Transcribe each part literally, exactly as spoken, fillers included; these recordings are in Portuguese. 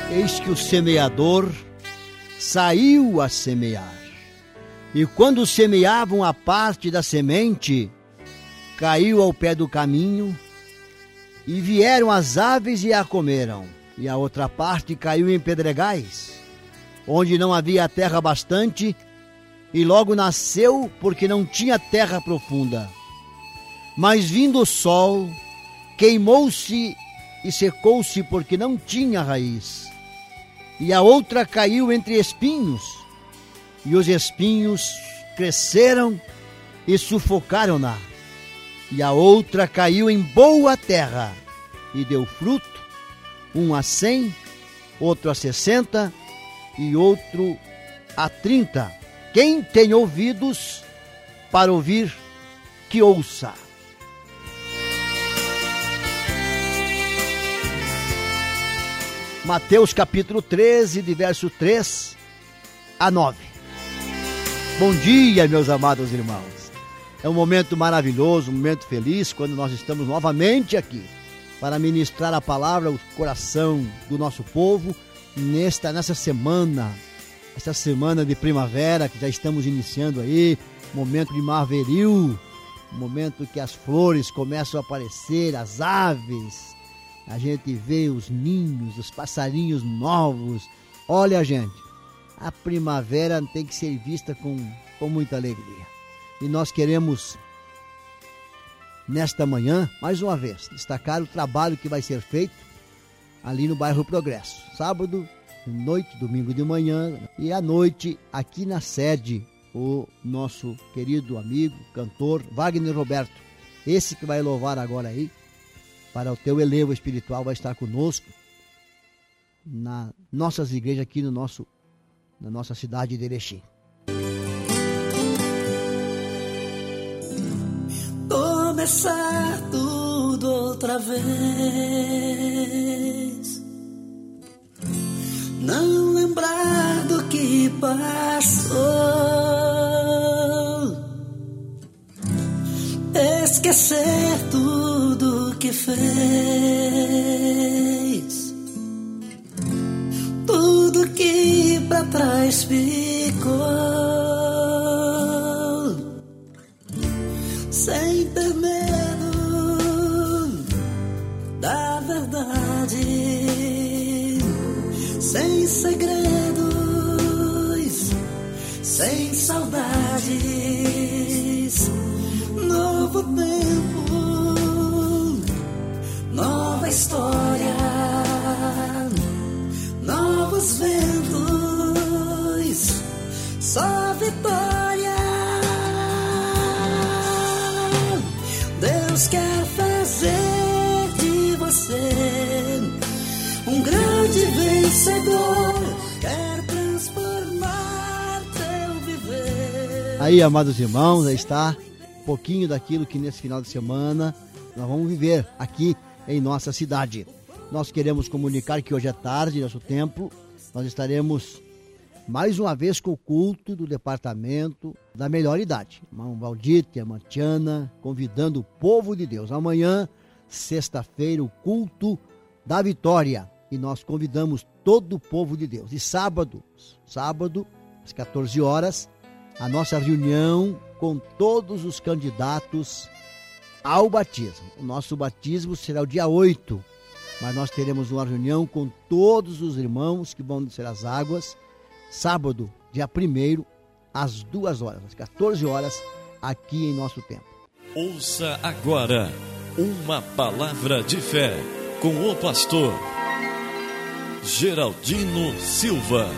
Eis que o semeador saiu a semear. E quando semeavam a parte da semente, caiu ao pé do caminho, e vieram as aves e a comeram. E a outra parte caiu em pedregais, onde não havia terra bastante, e logo nasceu, porque não tinha terra profunda. Mas vindo o sol, queimou-se e secou-se, porque não tinha raiz. E a outra caiu entre espinhos, e os espinhos cresceram e sufocaram-na. E a outra caiu em boa terra, e deu fruto, um a cem, outro a sessenta, e outro a trinta. Quem tem ouvidos para ouvir, que ouça. Mateus capítulo treze, de verso três a nove. Bom dia, meus amados irmãos. É um momento maravilhoso, um momento feliz, quando nós estamos novamente aqui para ministrar a palavra ao coração do nosso povo nesta, nessa semana, essa semana de primavera que já estamos iniciando aí, momento de marveril, momento que as flores começam a aparecer, as aves. A gente vê os ninhos, os passarinhos novos. Olha, gente, a primavera tem que ser vista com, com muita alegria. E nós queremos, nesta manhã, mais uma vez, destacar o trabalho que vai ser feito ali no bairro Progresso. Sábado, noite, domingo de manhã e à noite, aqui na sede, o nosso querido amigo, cantor Wagner Roberto. Esse que vai louvar agora aí, para o teu elevo espiritual, vai estar conosco nas nossas igrejas aqui no nosso, na nossa cidade de Erechim. Começar tudo outra vez, não lembrar do que passou, esquecer tudo que fez, tudo que pra trás ficou, sem ter medo da verdade, sem segredos, sem saudades. Novo tempo, nova história, novos ventos, só vitória. Deus quer fazer de você um grande vencedor, quer transformar teu viver. Aí, amados irmãos, aí está um pouquinho daquilo que nesse final de semana nós vamos viver aqui em nossa cidade. Nós queremos comunicar que hoje à tarde, nosso templo, nós estaremos mais uma vez com o culto do departamento da melhor idade. Irmão Valdite, irmã Tiana, convidando o povo de Deus. Amanhã, sexta-feira, o culto da vitória. E nós convidamos todo o povo de Deus. E sábado, sábado, às quatorze horas, a nossa reunião com todos os candidatos ao batismo. O nosso batismo será o dia oito, mas nós teremos uma reunião com todos os irmãos que vão descer as águas, sábado, dia primeiro, às duas horas, às quatorze horas, aqui em nosso templo. Ouça agora uma palavra de fé com o pastor Geraldino Silva.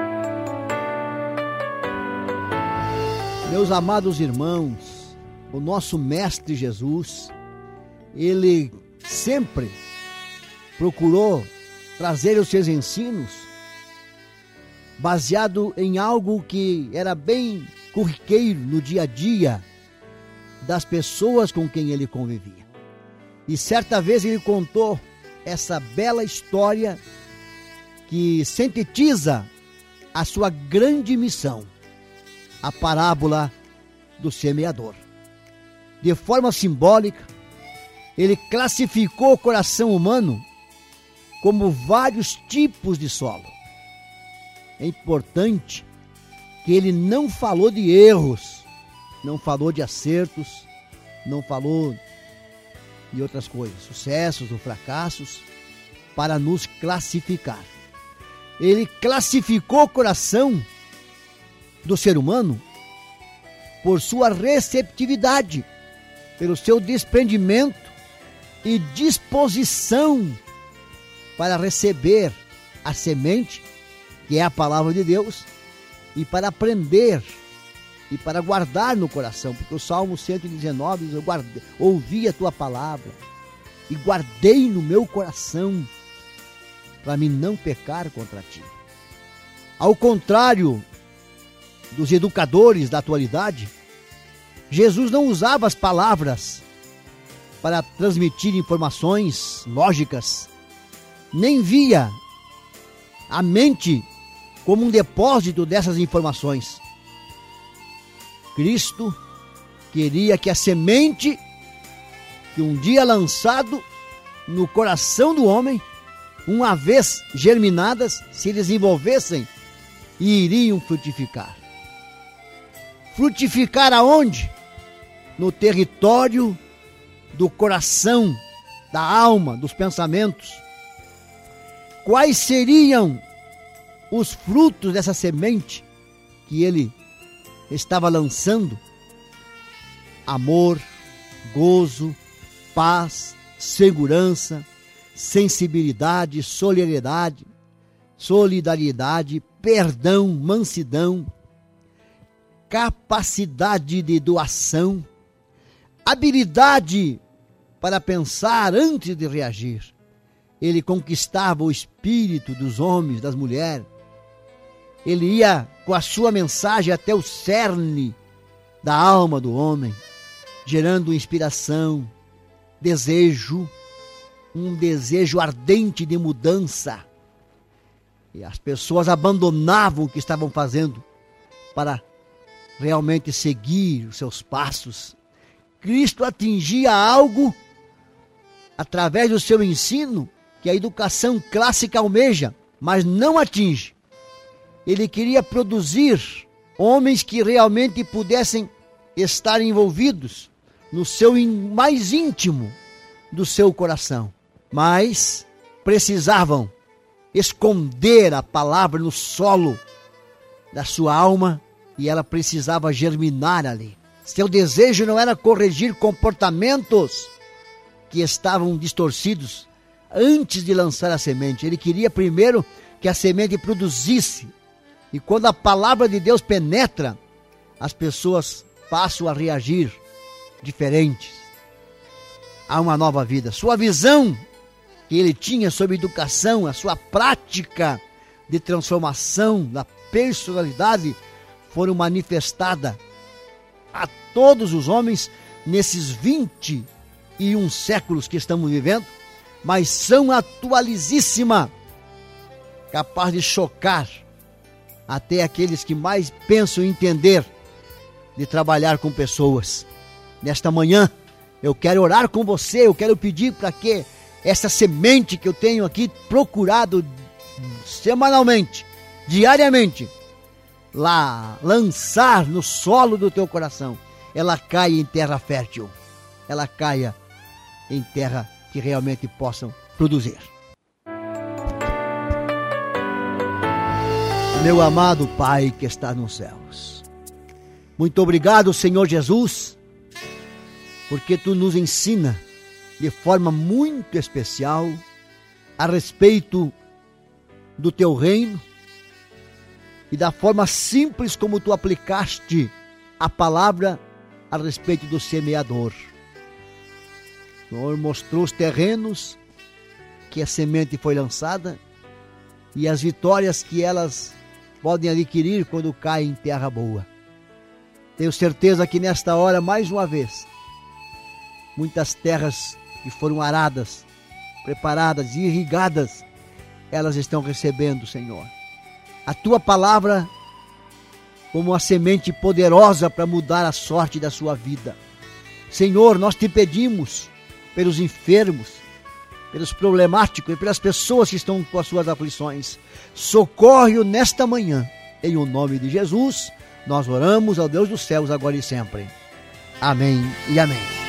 Meus amados irmãos, o nosso Mestre Jesus, ele sempre procurou trazer os seus ensinos baseado em algo que era bem corriqueiro no dia a dia das pessoas com quem ele convivia. E certa vez ele contou essa bela história que sintetiza a sua grande missão, a parábola do semeador. De forma simbólica, ele classificou o coração humano como vários tipos de solo. É importante que ele não falou de erros, não falou de acertos, não falou de outras coisas, sucessos ou fracassos, para nos classificar. Ele classificou o coração do ser humano por sua receptividade, pelo seu desprendimento e disposição para receber a semente, que é a palavra de Deus, e para aprender e para guardar no coração, porque o Salmo cento e dezenove diz: eu guardei, ouvi a tua palavra e guardei no meu coração, para mim não pecar contra ti. Ao contrário dos educadores da atualidade, Jesus não usava as palavras para transmitir informações lógicas, nem via a mente como um depósito dessas informações. Cristo queria que a semente, que um dia lançado no coração do homem, uma vez germinadas, se desenvolvessem e iriam frutificar. Frutificar aonde? No território do coração, da alma, dos pensamentos. Quais seriam os frutos dessa semente que ele estava lançando? Amor, gozo, paz, segurança, sensibilidade, solidariedade, solidariedade, perdão, mansidão, capacidade de doação, habilidade para pensar antes de reagir. Ele conquistava o espírito dos homens, das mulheres. Ele ia com a sua mensagem até o cerne da alma do homem, gerando inspiração, desejo, um desejo ardente de mudança. E as pessoas abandonavam o que estavam fazendo para realmente seguir os seus passos. Cristo atingia algo através do seu ensino que a educação clássica almeja, mas não atinge. Ele queria produzir homens que realmente pudessem estar envolvidos no seu mais íntimo do seu coração, mas precisavam esconder a palavra no solo da sua alma e ela precisava germinar ali. Seu desejo não era corrigir comportamentos que estavam distorcidos antes de lançar a semente. Ele queria primeiro que a semente produzisse. E quando a palavra de Deus penetra, as pessoas passam a reagir diferentes. Há uma nova vida. Sua visão que ele tinha sobre educação, a sua prática de transformação da personalidade foram manifestadas a todos os homens nesses vinte e um séculos que estamos vivendo, mas são atualizíssima, capaz de chocar até aqueles que mais pensam em entender de trabalhar com pessoas. Nesta manhã, eu quero orar com você, eu quero pedir para que essa semente que eu tenho aqui procurado semanalmente, diariamente, lá, lançar no solo do teu coração, ela caia em terra fértil, ela caia em terra que realmente possam produzir. Meu amado Pai que está nos céus, muito obrigado, Senhor Jesus, porque Tu nos ensina de forma muito especial a respeito do Teu reino e da forma simples como Tu aplicaste a palavra a respeito do semeador. O Senhor mostrou os terrenos que a semente foi lançada e as vitórias que elas podem adquirir quando caem em terra boa. Tenho certeza que nesta hora, mais uma vez, muitas terras que foram aradas, preparadas e irrigadas, elas estão recebendo, Senhor, a Tua palavra como a semente poderosa para mudar a sorte da sua vida. Senhor, nós Te pedimos pelos enfermos, pelos problemáticos e pelas pessoas que estão com as suas aflições. Socorre-o nesta manhã. Em o nome de Jesus, nós oramos ao Deus dos céus agora e sempre. Amém e amém.